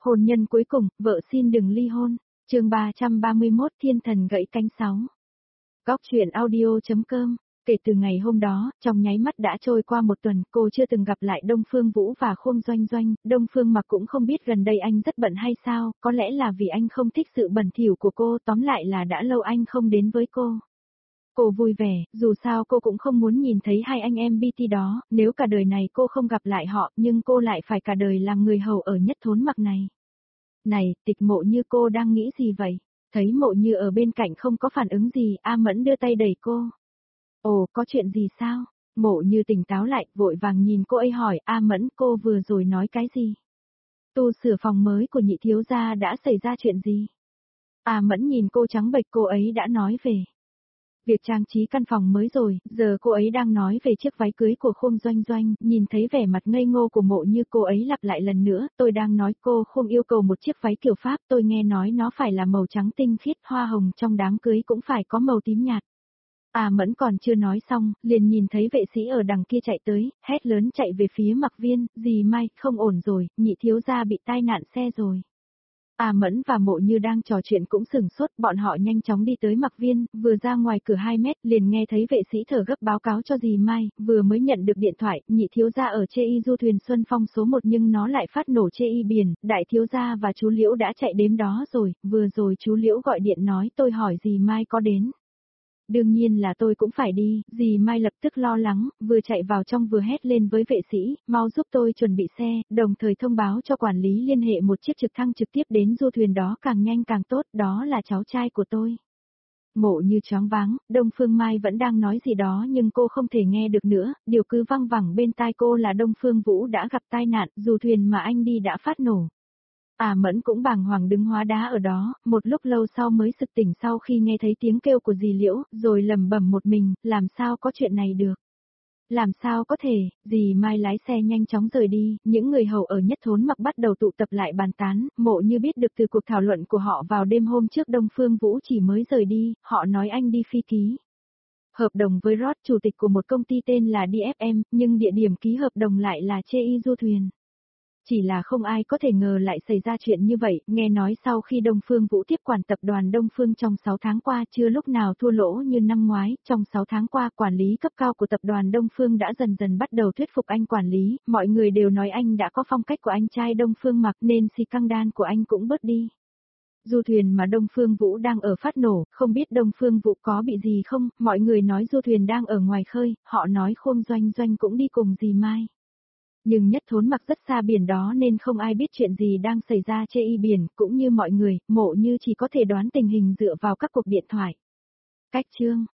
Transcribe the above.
Hôn nhân cuối cùng, vợ xin đừng ly hôn. Chương 331 Thiên thần gãy cánh 6. Góc truyện audio.com. Kể từ ngày hôm đó, trong nháy mắt đã trôi qua một tuần, cô chưa từng gặp lại Đông Phương Vũ và Khương Doanh Doanh. Đông Phương Mặc cũng không biết gần đây anh rất bận hay sao, có lẽ là vì anh không thích sự bẩn thỉu của cô, tóm lại là đã lâu anh không đến với cô. Cô vui vẻ, dù sao cô cũng không muốn nhìn thấy hai anh em BT đó, nếu cả đời này cô không gặp lại họ, nhưng cô lại phải cả đời làm người hầu ở Nhất Thốn Mặc này. Này, Tịch Mộ Như, cô đang nghĩ gì vậy? Thấy Mộ Như ở bên cạnh không có phản ứng gì, A Mẫn đưa tay đẩy cô. Ồ, có chuyện gì sao? Mộ Như tỉnh táo lại, vội vàng nhìn cô ấy hỏi, A Mẫn, cô vừa rồi nói cái gì? Tu sửa phòng mới của nhị thiếu gia đã xảy ra chuyện gì? A Mẫn nhìn cô trắng bệch, cô ấy đã nói về việc trang trí căn phòng mới rồi, giờ cô ấy đang nói về chiếc váy cưới của Khương Doanh Doanh, nhìn thấy vẻ mặt ngây ngô của Mộ Như, cô ấy lặp lại lần nữa, tôi đang nói cô không yêu cầu một chiếc váy kiểu Pháp, tôi nghe nói nó phải là màu trắng tinh khiết, hoa hồng trong đám cưới cũng phải có màu tím nhạt. A Mẫn còn chưa nói xong, liền nhìn thấy vệ sĩ ở đằng kia chạy tới, hét lớn chạy về phía Mặc Viên, dì Mai, không ổn rồi, nhị thiếu gia bị tai nạn xe rồi. A Mẫn và Mộ Như đang trò chuyện cũng sửng sốt, bọn họ nhanh chóng đi tới Mặc Viên, vừa ra ngoài cửa 2 mét, liền nghe thấy vệ sĩ thở gấp báo cáo cho dì Mai, vừa mới nhận được điện thoại, nhị thiếu gia ở Chê Y du thuyền Xuân Phong số 1 nhưng nó lại phát nổ Chê Y biển, đại thiếu gia và chú Liễu đã chạy đến đó rồi, vừa rồi chú Liễu gọi điện nói tôi hỏi dì Mai có đến. Đương nhiên là tôi cũng phải đi, dì Mai lập tức lo lắng, vừa chạy vào trong vừa hét lên với vệ sĩ, mau giúp tôi chuẩn bị xe, đồng thời thông báo cho quản lý liên hệ một chiếc trực thăng trực tiếp đến du thuyền đó càng nhanh càng tốt, đó là cháu trai của tôi. Mộ Như choáng váng, Đông Phương Mai vẫn đang nói gì đó nhưng cô không thể nghe được nữa, điều cứ văng vẳng bên tai cô là Đông Phương Vũ đã gặp tai nạn, dù thuyền mà anh đi đã phát nổ. A Mẫn cũng bàng hoàng đứng hóa đá ở đó, một lúc lâu sau mới sực tỉnh sau khi nghe thấy tiếng kêu của dì Liễu, rồi lẩm bẩm một mình, làm sao có chuyện này được. Làm sao có thể, dì Mai lái xe nhanh chóng rời đi, những người hầu ở Nhất Thốn Mặc bắt đầu tụ tập lại bàn tán, Mộ Như biết được từ cuộc thảo luận của họ vào đêm hôm trước Đông Phương Vũ chỉ mới rời đi, họ nói anh đi phi ký hợp đồng với Rod, chủ tịch của một công ty tên là DFM, nhưng địa điểm ký hợp đồng lại là Chê Y du thuyền. Chỉ là không ai có thể ngờ lại xảy ra chuyện như vậy, nghe nói sau khi Đông Phương Vũ tiếp quản tập đoàn Đông Phương trong 6 tháng qua chưa lúc nào thua lỗ như năm ngoái, trong 6 tháng qua quản lý cấp cao của tập đoàn Đông Phương đã dần dần bắt đầu thuyết phục anh quản lý, mọi người đều nói anh đã có phong cách của anh trai Đông Phương Mặc nên xì căng đan của anh cũng bớt đi. Du thuyền mà Đông Phương Vũ đang ở phát nổ, không biết Đông Phương Vũ có bị gì không, mọi người nói du thuyền đang ở ngoài khơi, họ nói Khương Doanh Doanh cũng đi cùng dì Mai. Nhưng Nhất Thốn Mặc rất xa biển đó nên không ai biết chuyện gì đang xảy ra Chê Y biển, cũng như mọi người, Mộ Như chỉ có thể đoán tình hình dựa vào các cuộc điện thoại. Cách chương